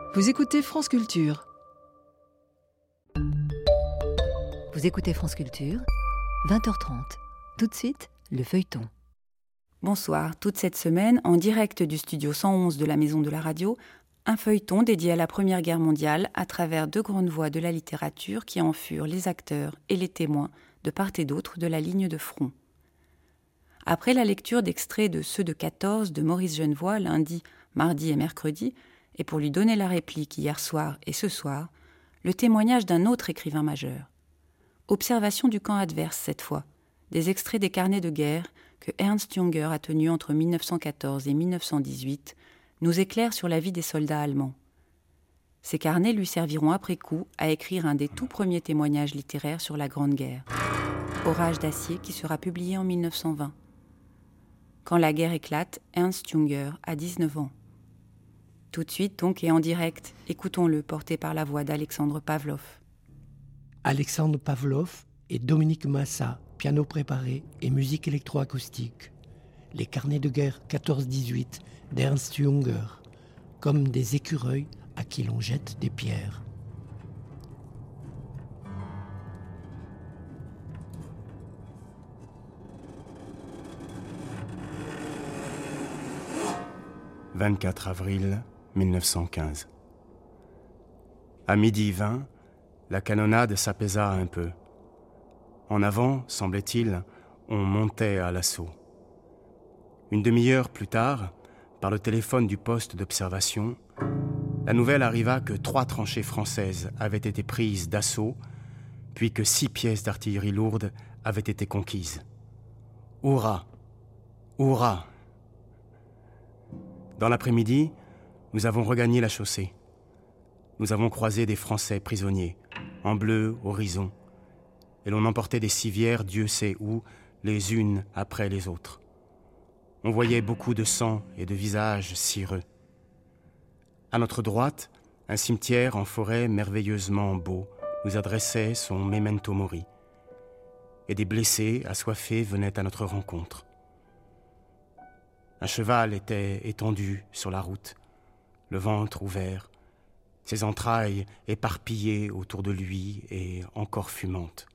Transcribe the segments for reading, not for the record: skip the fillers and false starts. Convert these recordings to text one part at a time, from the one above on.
Vous écoutez France Culture. Vous écoutez France Culture, 20h30. Tout de suite, le feuilleton. Bonsoir, toute cette semaine, en direct du studio 111 de la Maison de la Radio, un feuilleton dédié à la Première Guerre mondiale à travers deux grandes voix de la littérature qui en furent les acteurs et les témoins de part et d'autre de la ligne de front. Après la lecture d'extraits de Ceux de 14 de Maurice Genevoix lundi, mardi et mercredi, et pour lui donner la réplique hier soir et ce soir, le témoignage d'un autre écrivain majeur. Observation du camp adverse cette fois, des extraits des carnets de guerre que Ernst Junger a tenus entre 1914 et 1918 nous éclairent sur la vie des soldats allemands. Ces carnets lui serviront après coup à écrire un des tout premiers témoignages littéraires sur la Grande Guerre, Orage d'acier, qui sera publié en 1920. Quand la guerre éclate, Ernst Junger a 19 ans. Tout de suite donc et en direct, écoutons-le porté par la voix d'Alexandre Pavlov. Alexandre Pavlov et Dominique Massa, piano préparé et musique électroacoustique. Les carnets de guerre 14-18 d'Ernst Junger, comme des écureuils à qui l'on jette des pierres. « 24 avril 1915. À 12h20, la canonnade s'apaisa un peu. En avant, semblait-il, on montait à l'assaut. Une demi-heure plus tard, par le téléphone du poste d'observation, la nouvelle arriva que 3 tranchées françaises avaient été prises d'assaut, puis que 6 pièces d'artillerie lourde avaient été conquises. Hurrah! Hurrah! Dans l'après-midi, nous avons regagné la chaussée. Nous avons croisé des Français prisonniers, en bleu horizon, et l'on emportait des civières Dieu sait où, les unes après les autres. On voyait beaucoup de sang et de visages cireux. À notre droite, un cimetière en forêt merveilleusement beau nous adressait son memento mori. Et des blessés assoiffés venaient à notre rencontre. Un cheval était étendu sur la route, le ventre ouvert, ses entrailles éparpillées autour de lui et encore fumantes.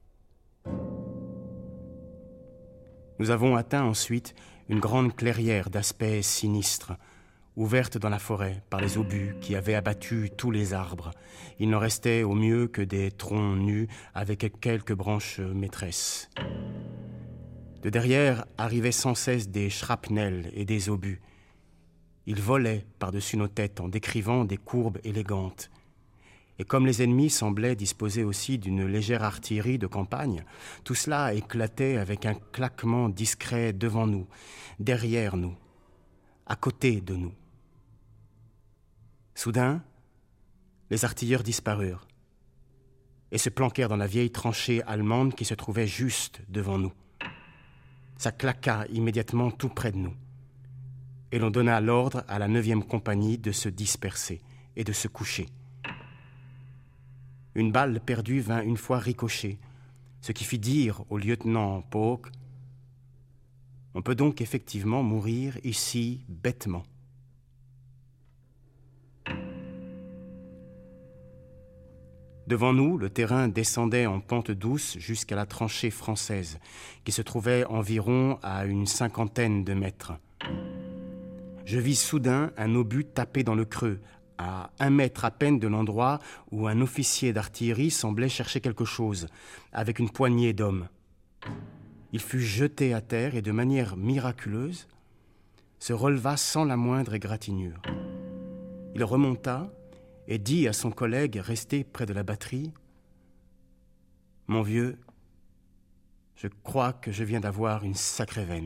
Nous avons atteint ensuite une grande clairière d'aspect sinistre, ouverte dans la forêt par les obus qui avaient abattu tous les arbres. Il n'en restait au mieux que des troncs nus avec quelques branches maîtresses. De derrière arrivaient sans cesse des shrapnels et des obus. Ils volaient par-dessus nos têtes en décrivant des courbes élégantes. Et comme les ennemis semblaient disposer aussi d'une légère artillerie de campagne, tout cela éclatait avec un claquement discret devant nous, derrière nous, à côté de nous. Soudain, les artilleurs disparurent et se planquèrent dans la vieille tranchée allemande qui se trouvait juste devant nous. Ça claqua immédiatement tout près de nous. Et l'on donna l'ordre à la 9e compagnie de se disperser et de se coucher. Une balle perdue vint une fois ricocher, ce qui fit dire au lieutenant Polk « On peut donc effectivement mourir ici bêtement. » Devant nous, le terrain descendait en pente douce jusqu'à la tranchée française, qui se trouvait environ à une 50aine de mètres. Je vis soudain un obus taper dans le creux, à 1 mètre à peine de l'endroit où un officier d'artillerie semblait chercher quelque chose, avec une poignée d'hommes. Il fut jeté à terre et de manière miraculeuse, se releva sans la moindre égratignure. Il remonta et dit à son collègue resté près de la batterie « Mon vieux, je crois que je viens d'avoir une sacrée veine. »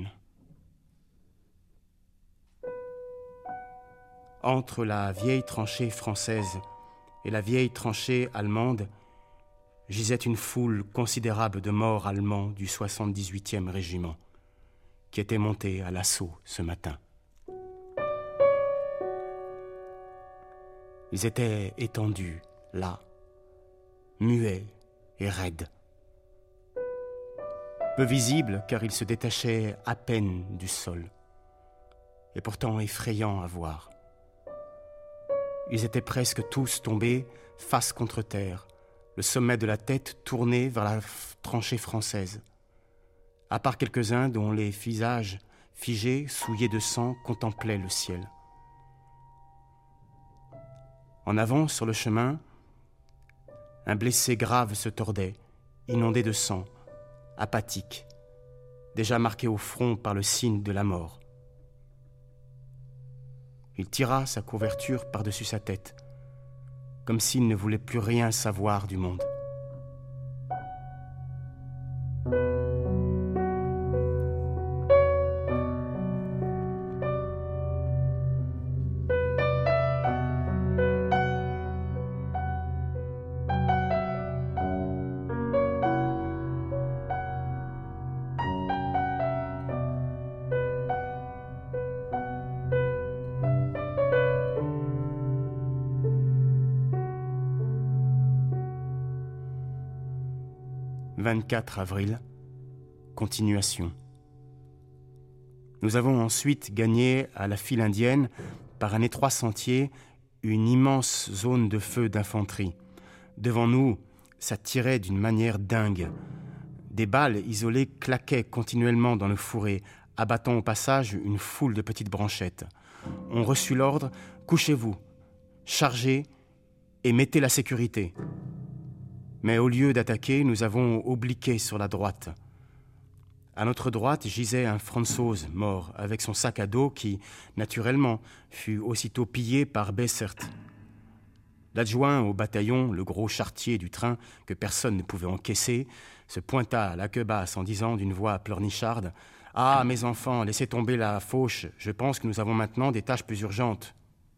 Entre la vieille tranchée française et la vieille tranchée allemande, gisait une foule considérable de morts allemands du 78e régiment, qui étaient montés à l'assaut ce matin. Ils étaient étendus, là, muets et raides. Peu visibles car ils se détachaient à peine du sol, et pourtant effrayants à voir. Ils étaient presque tous tombés face contre terre, le sommet de la tête tourné vers la tranchée française. À part quelques-uns dont les visages figés, souillés de sang, contemplaient le ciel. En avant, sur le chemin, un blessé grave se tordait, inondé de sang, apathique, déjà marqué au front par le signe de la mort. Il tira sa couverture par-dessus sa tête, comme s'il ne voulait plus rien savoir du monde. « 24 avril, continuation. Nous avons ensuite gagné à la file indienne, par un étroit sentier, une immense zone de feu d'infanterie. Devant nous, ça tirait d'une manière dingue. Des balles isolées claquaient continuellement dans le fourré, abattant au passage une foule de petites branchettes. On reçut l'ordre « Couchez-vous, chargez et mettez la sécurité ». Mais au lieu d'attaquer, nous avons obliqué sur la droite. À notre droite gisait un Franzoose mort, avec son sac à dos qui, naturellement, fut aussitôt pillé par Bessert. L'adjoint au bataillon, le gros charretier du train que personne ne pouvait encaisser, se pointa à la queue basse en disant d'une voix pleurnicharde « Ah, mes enfants, laissez tomber la fauche, je pense que nous avons maintenant des tâches plus urgentes. »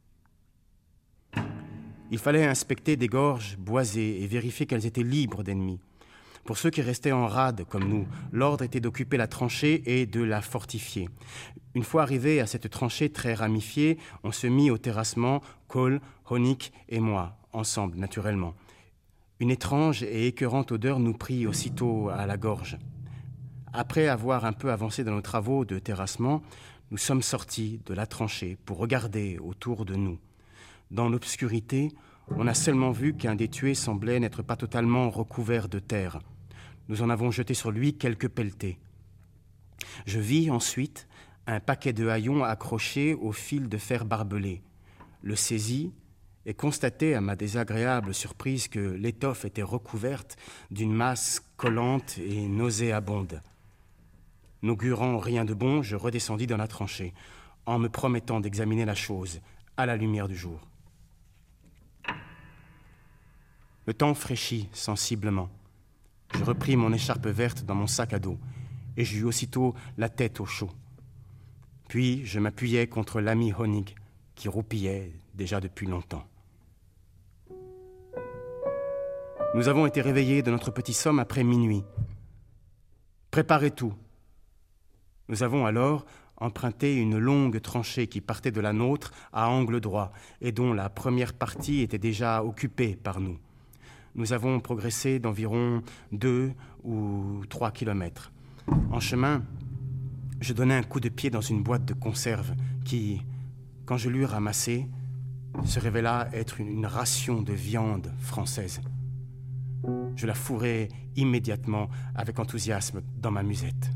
Il fallait inspecter des gorges boisées et vérifier qu'elles étaient libres d'ennemis. Pour ceux qui restaient en rade, comme nous, l'ordre était d'occuper la tranchée et de la fortifier. Une fois arrivés à cette tranchée très ramifiée, on se mit au terrassement, Kohl, Honig et moi, ensemble, naturellement. Une étrange et écœurante odeur nous prit aussitôt à la gorge. Après avoir un peu avancé dans nos travaux de terrassement, nous sommes sortis de la tranchée pour regarder autour de nous. Dans l'obscurité, on a seulement vu qu'un des tués semblait n'être pas totalement recouvert de terre. Nous en avons jeté sur lui quelques pelletées. Je vis ensuite un paquet de haillons accroché au fil de fer barbelé. Le saisis et constatai à ma désagréable surprise que l'étoffe était recouverte d'une masse collante et nauséabonde. N'augurant rien de bon, je redescendis dans la tranchée, en me promettant d'examiner la chose à la lumière du jour. Le temps fraîchit sensiblement. Je repris mon écharpe verte dans mon sac à dos et j'eus aussitôt la tête au chaud. Puis je m'appuyai contre l'ami Honig qui roupillait déjà depuis longtemps. Nous avons été réveillés de notre petit somme après minuit. Préparez tout. Nous avons alors emprunté une longue tranchée qui partait de la nôtre à angle droit et dont la première partie était déjà occupée par nous. Nous avons progressé d'environ 2 ou 3 kilomètres. En chemin, je donnai un coup de pied dans une boîte de conserve qui, quand je l'eus ramassée, se révéla être une ration de viande française. Je la fourrai immédiatement avec enthousiasme dans ma musette.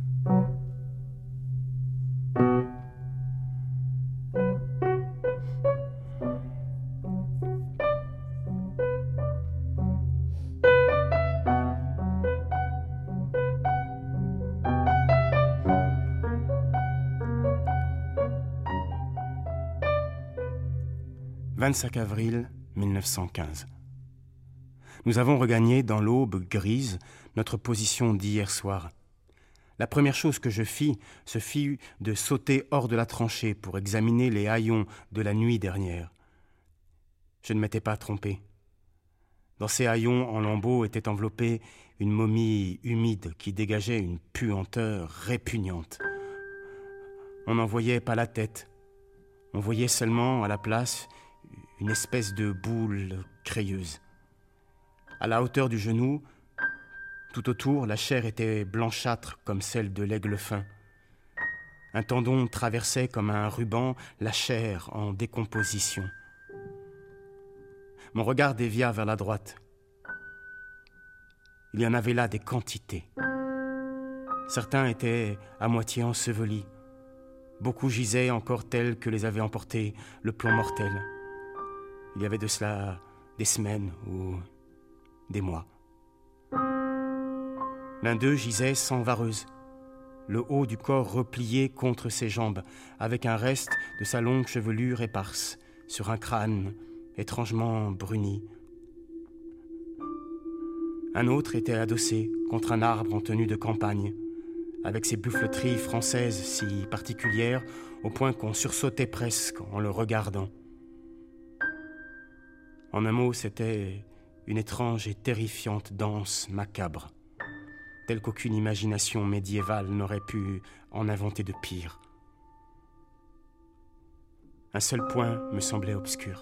« 25 avril 1915. Nous avons regagné dans l'aube grise notre position d'hier soir. La première chose que je fis, ce fut de sauter hors de la tranchée pour examiner les haillons de la nuit dernière. Je ne m'étais pas trompé. Dans ces haillons en lambeaux était enveloppée une momie humide qui dégageait une puanteur répugnante. On n'en voyait pas la tête. On voyait seulement à la place une espèce de boule crayeuse. À la hauteur du genou, tout autour, la chair était blanchâtre comme celle de l'aigle fin. Un tendon traversait comme un ruban la chair en décomposition. Mon regard dévia vers la droite. Il y en avait là des quantités. Certains étaient à moitié ensevelis. Beaucoup gisaient encore tels que les avait emportés le plomb mortel. Il y avait de cela des semaines ou des mois. L'un d'eux gisait sans vareuse, le haut du corps replié contre ses jambes, avec un reste de sa longue chevelure éparse sur un crâne étrangement bruni. Un autre était adossé contre un arbre en tenue de campagne, avec ses buffleteries françaises si particulières au point qu'on sursautait presque en le regardant. En un mot, c'était une étrange et terrifiante danse macabre, telle qu'aucune imagination médiévale n'aurait pu en inventer de pire. Un seul point me semblait obscur.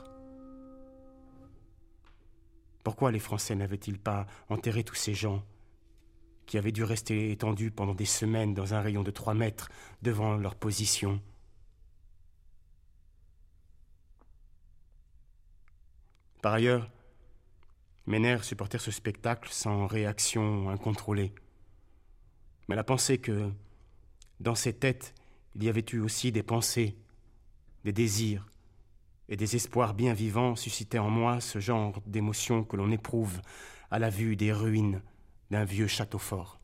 Pourquoi les Français n'avaient-ils pas enterré tous ces gens qui avaient dû rester étendus pendant des semaines dans un rayon de 3 mètres devant leur position? Par ailleurs, mes nerfs supportèrent ce spectacle sans réaction incontrôlée. Mais la pensée que, dans ces têtes, il y avait eu aussi des pensées, des désirs et des espoirs bien vivants suscitait en moi ce genre d'émotion que l'on éprouve à la vue des ruines d'un vieux château fort.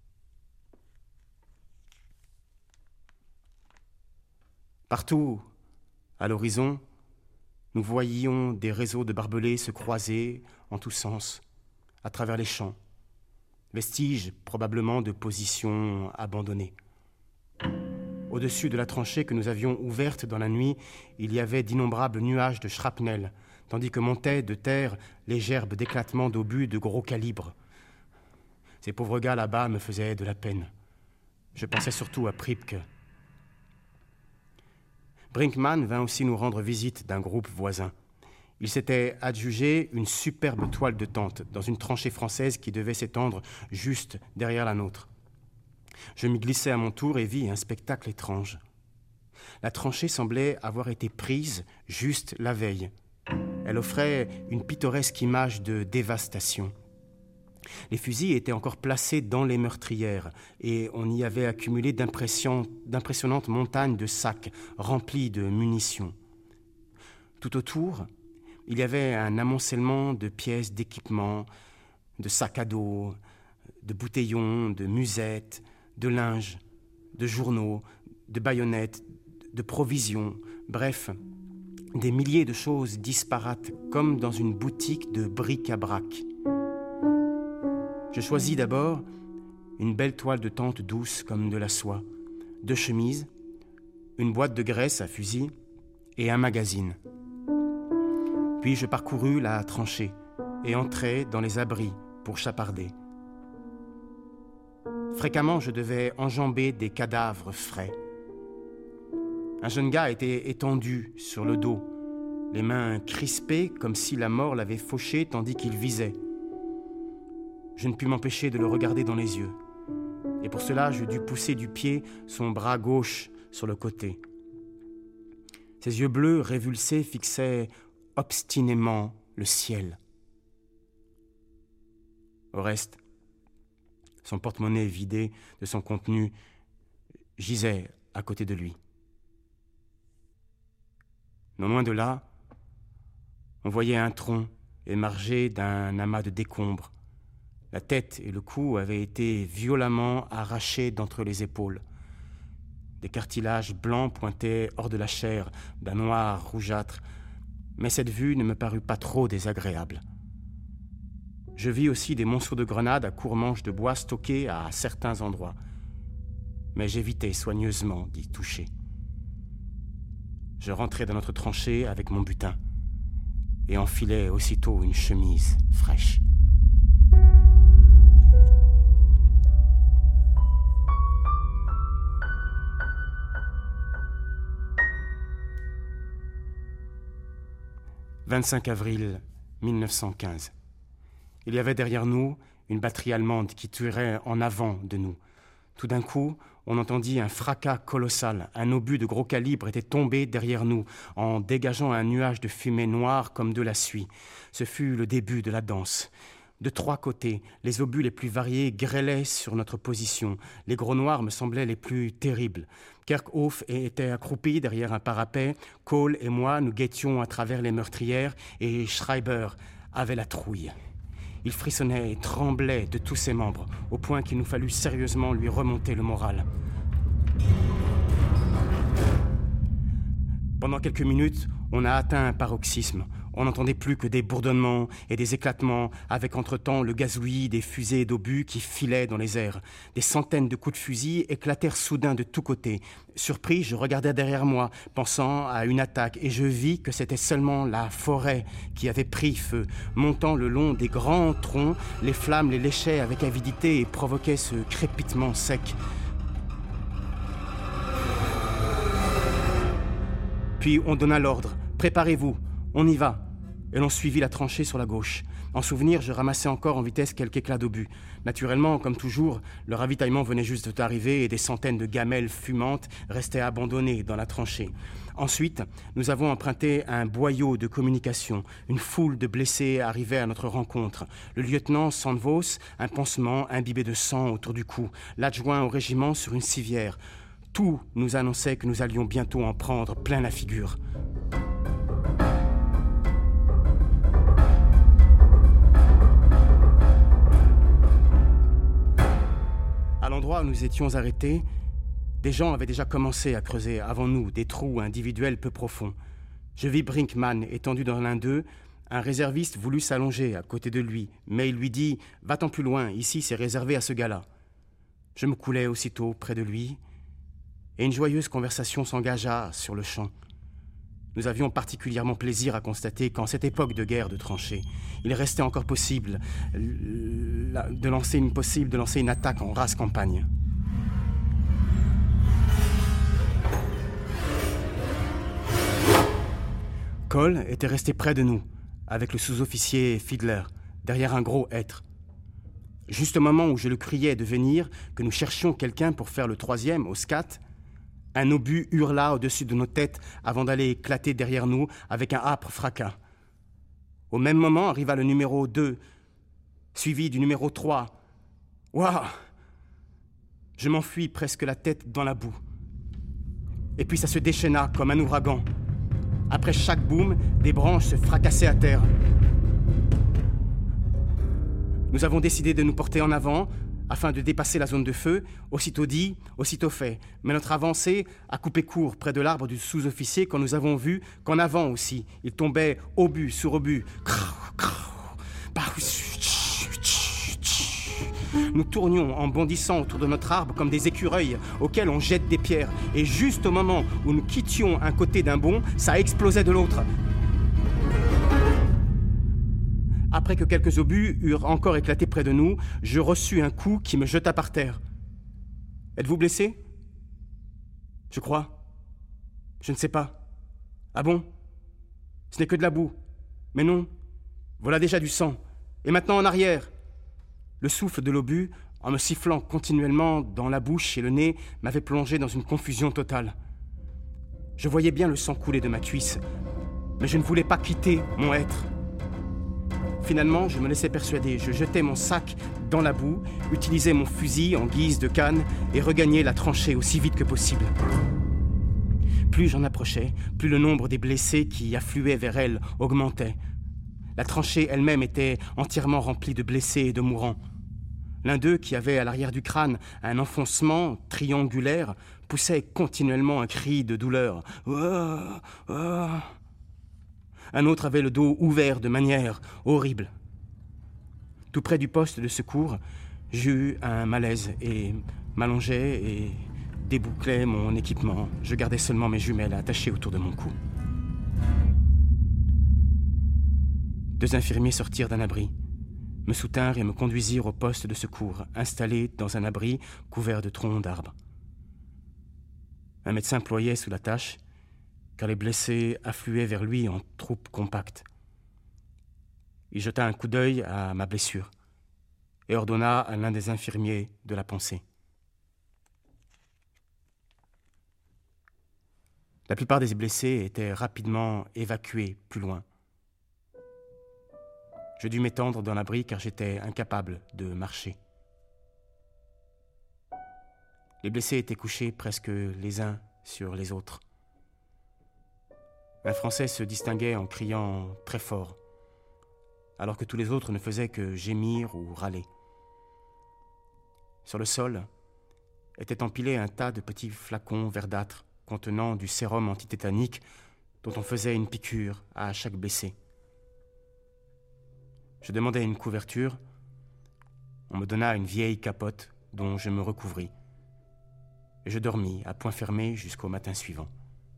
Partout, à l'horizon, nous voyions des réseaux de barbelés se croiser en tous sens, à travers les champs, vestiges probablement de positions abandonnées. Au-dessus de la tranchée que nous avions ouverte dans la nuit, il y avait d'innombrables nuages de shrapnel, tandis que montaient de terre les gerbes d'éclatements d'obus de gros calibre. Ces pauvres gars là-bas me faisaient de la peine. Je pensais surtout à Pripke. Brinkmann vint aussi nous rendre visite d'un groupe voisin. Il s'était adjugé une superbe toile de tente dans une tranchée française qui devait s'étendre juste derrière la nôtre. Je m'y glissai à mon tour et vis un spectacle étrange. La tranchée semblait avoir été prise juste la veille. Elle offrait une pittoresque image de dévastation. Les fusils étaient encore placés dans les meurtrières et on y avait accumulé d'impressionnantes montagnes de sacs remplis de munitions. Tout autour, il y avait un amoncellement de pièces d'équipement, de sacs à dos, de bouteillons, de musettes, de linge, de journaux, de baïonnettes, de provisions, bref, des milliers de choses disparates comme dans une boutique de bric-à-brac. Je choisis d'abord une belle toile de tente douce comme de la soie, 2 chemises, une boîte de graisse à fusil et un magazine. Puis je parcourus la tranchée et entrai dans les abris pour chaparder. Fréquemment, je devais enjamber des cadavres frais. Un jeune gars était étendu sur le dos, les mains crispées comme si la mort l'avait fauché tandis qu'il visait. Je ne pus m'empêcher de le regarder dans les yeux. Et pour cela, je dus pousser du pied son bras gauche sur le côté. Ses yeux bleus révulsés fixaient obstinément le ciel. Au reste, son porte-monnaie vidé de son contenu gisait à côté de lui. Non loin de là, on voyait un tronc émargé d'un amas de décombres. La tête et le cou avaient été violemment arrachés d'entre les épaules. Des cartilages blancs pointaient hors de la chair, d'un noir rougeâtre, mais cette vue ne me parut pas trop désagréable. Je vis aussi des monceaux de grenades à courts manches de bois stockés à certains endroits, mais j'évitai soigneusement d'y toucher. Je rentrai dans notre tranchée avec mon butin et enfilai aussitôt une chemise fraîche. « 25 avril 1915. Il y avait derrière nous une batterie allemande qui tirait en avant de nous, Tout d'un coup, on entendit un fracas colossal. Un obus de gros calibre était tombé derrière nous, en dégageant un nuage de fumée noire comme de la suie. Ce fut le début de la danse. De 3 côtés, les obus les plus variés grêlaient sur notre position. Les gros noirs me semblaient les plus terribles. Kerkhoff était accroupi derrière un parapet. Cole et moi, nous guettions à travers les meurtrières et Schreiber avait la trouille. Il frissonnait et tremblait de tous ses membres, au point qu'il nous fallut sérieusement lui remonter le moral. Pendant quelques minutes, on a atteint un paroxysme. On n'entendait plus que des bourdonnements et des éclatements, avec entre-temps le gazouillis des fusées d'obus qui filaient dans les airs. Des centaines de coups de fusil éclatèrent soudain de tous côtés. Surpris, je regardais derrière moi, pensant à une attaque, et je vis que c'était seulement la forêt qui avait pris feu. Montant le long des grands troncs, les flammes les léchaient avec avidité et provoquaient ce crépitement sec. Puis on donna l'ordre. « Préparez-vous, on y va !» Et l'on suivit la tranchée sur la gauche. En souvenir, je ramassais encore en vitesse quelques éclats d'obus. Naturellement, comme toujours, le ravitaillement venait juste d'arriver et des centaines de gamelles fumantes restaient abandonnées dans la tranchée. Ensuite, nous avons emprunté un boyau de communication. Une foule de blessés arrivait à notre rencontre. Le lieutenant Sandvos, un pansement imbibé de sang autour du cou. L'adjoint au régiment sur une civière. Tout nous annonçait que nous allions bientôt en prendre plein la figure. À l'endroit où nous étions arrêtés, des gens avaient déjà commencé à creuser avant nous des trous individuels peu profonds. Je vis Brinkman étendu dans l'un d'eux. Un réserviste voulut s'allonger à côté de lui, mais il lui dit « Va-t'en plus loin, ici c'est réservé à ce gars-là ». Je me coulai aussitôt près de lui, et une joyeuse conversation s'engagea sur le champ. Nous avions particulièrement plaisir à constater qu'en cette époque de guerre de tranchées, il restait encore possible de lancer une attaque en rase campagne. Cole était resté près de nous, avec le sous-officier Fiedler, derrière un gros hêtre. Juste au moment où je le criais de venir, que nous cherchions quelqu'un pour faire le 3e au scat, un obus hurla au-dessus de nos têtes avant d'aller éclater derrière nous avec un âpre fracas. Au même moment arriva le numéro 2, suivi du numéro 3. Waouh! Je m'enfuis presque la tête dans la boue. Et puis ça se déchaîna comme un ouragan. Après chaque boom, des branches se fracassaient à terre. Nous avons décidé de nous porter en avant afin de dépasser la zone de feu. Aussitôt dit, aussitôt fait. Mais notre avancée a coupé court près de l'arbre du sous-officier quand nous avons vu qu'en avant aussi, il tombait obus sur obus. Nous tournions en bondissant autour de notre arbre comme des écureuils auxquels on jette des pierres. Et juste au moment où nous quittions un côté d'un bond, ça explosait de l'autre. Après que quelques obus eurent encore éclaté près de nous, je reçus un coup qui me jeta par terre. « Êtes-vous blessé ?»« Je crois. Je ne sais pas. »« Ah bon ? Ce n'est que de la boue. Mais non. Voilà déjà du sang. Et maintenant en arrière !» Le souffle de l'obus, en me sifflant continuellement dans la bouche et le nez, m'avait plongé dans une confusion totale. Je voyais bien le sang couler de ma cuisse, mais je ne voulais pas quitter mon être. Finalement, je me laissais persuader. Je jetais mon sac dans la boue, utilisais mon fusil en guise de canne et regagnais la tranchée aussi vite que possible. Plus j'en approchais, plus le nombre des blessés qui affluaient vers elle augmentait. La tranchée elle-même était entièrement remplie de blessés et de mourants. L'un d'eux, qui avait à l'arrière du crâne un enfoncement triangulaire, poussait continuellement un cri de douleur. Un autre avait le dos ouvert de manière horrible. Tout près du poste de secours, j'ai eu un malaise et m'allongeais et débouclais mon équipement. Je gardais seulement mes jumelles attachées autour de mon cou. 2 infirmiers sortirent d'un abri, me soutinrent et me conduisirent au poste de secours, installé dans un abri couvert de troncs d'arbres. Un médecin ployait sous la tâche, car les blessés affluaient vers lui en troupes compactes. Il jeta un coup d'œil à ma blessure et ordonna à l'un des infirmiers de la panser. La plupart des blessés étaient rapidement évacués plus loin. Je dus m'étendre dans l'abri car j'étais incapable de marcher. Les blessés étaient couchés presque les uns sur les autres. Un Français se distinguait en criant très fort, alors que tous les autres ne faisaient que gémir ou râler. Sur le sol était empilé un tas de petits flacons verdâtres contenant du sérum antitétanique dont on faisait une piqûre à chaque blessé. Je demandai une couverture. On me donna une vieille capote dont je me recouvris. Et je dormis à poing fermé jusqu'au matin suivant.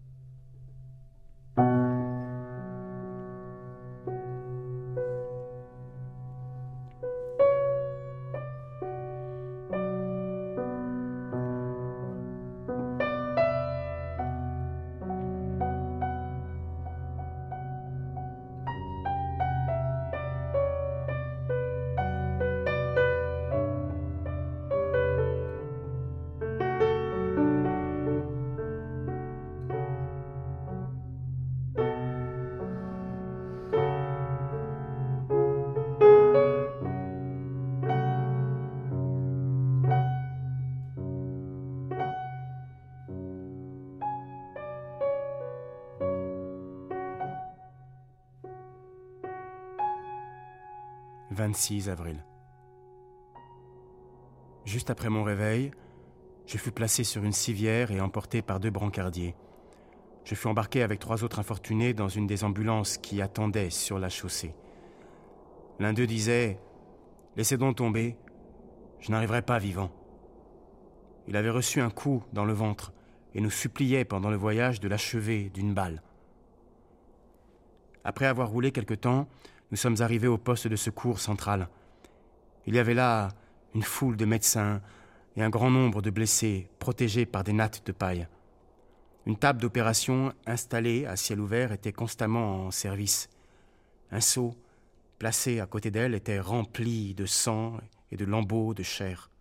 « 26 avril. Juste après mon réveil, je fus placé sur une civière et emporté par 2 brancardiers. Je fus embarqué avec 3 autres infortunés dans une des ambulances qui attendaient sur la chaussée. L'un d'eux disait « Laissez donc tomber, je n'arriverai pas vivant. » Il avait reçu un coup dans le ventre et nous suppliait pendant le voyage de l'achever d'une balle. Après avoir roulé quelque temps, nous sommes arrivés au poste de secours central. Il y avait là une foule de médecins et un grand nombre de blessés protégés par des nattes de paille. Une table d'opération installée à ciel ouvert était constamment en service. Un seau placé à côté d'elle était rempli de sang et de lambeaux de chair.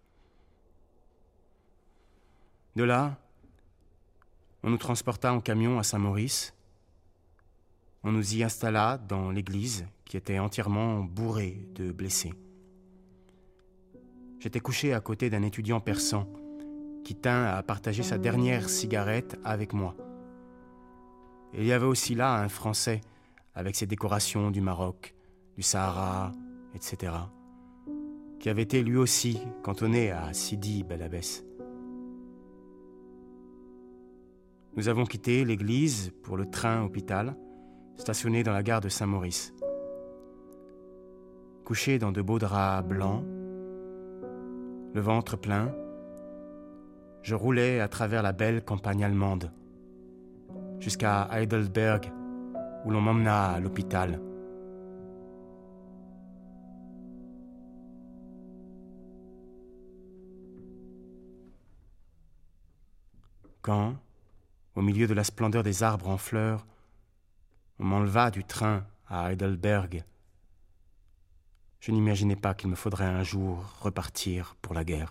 De là, on nous transporta en camion à Saint-Maurice. On nous y installa dans l'église qui était entièrement bourrée de blessés. J'étais couché à côté d'un étudiant persan qui tint à partager sa dernière cigarette avec moi. Et il y avait aussi là un Français avec ses décorations du Maroc, du Sahara, etc., qui avait été lui aussi cantonné à Sidi Bel Abbès. Nous avons quitté l'église pour le train hôpital, stationné dans la gare de Saint-Maurice. Couché dans de beaux draps blancs, le ventre plein, je roulais à travers la belle campagne allemande, jusqu'à Heidelberg, où l'on m'emmena à l'hôpital. Quand, au milieu de la splendeur des arbres en fleurs, on m'enleva du train à Heidelberg, je n'imaginais pas qu'il me faudrait un jour repartir pour la guerre.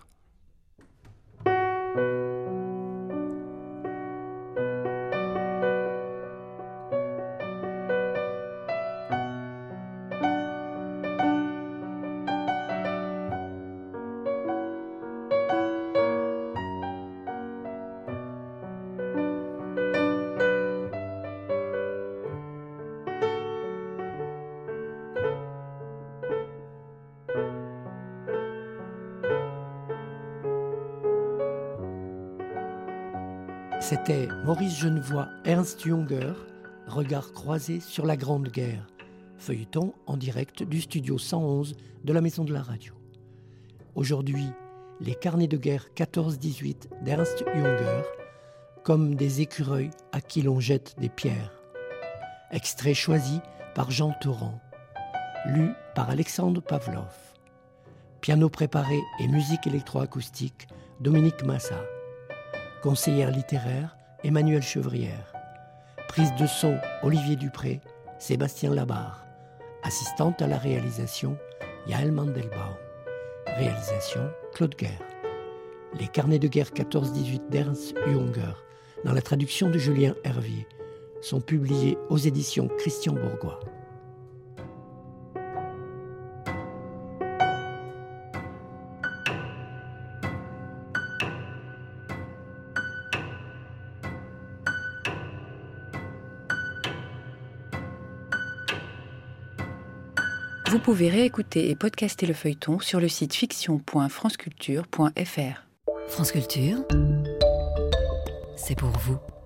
C'était Maurice Genevoix, Ernst Junger, Regard croisé sur la Grande Guerre, feuilleton en direct du studio 111 de la Maison de la Radio. Aujourd'hui, les carnets de guerre 14-18 d'Ernst Junger, comme des écureuils à qui l'on jette des pierres. Extrait choisi par Jean Torrent, lu par Alexandre Pavlov. Piano préparé et musique électroacoustique, Dominique Massa. Conseillère littéraire, Emmanuelle Chevrière. Prise de son, Olivier Dupré, Sébastien Labarre. Assistante à la réalisation, Yael Mandelbaum. Réalisation, Claude Guerre. Les carnets de guerre 14-18 d'Ernst Junger dans la traduction de Julien Hervier, sont publiés aux éditions Christian Bourgois. Vous pouvez réécouter et podcaster le feuilleton sur le site fiction.franceculture.fr. France Culture, c'est pour vous.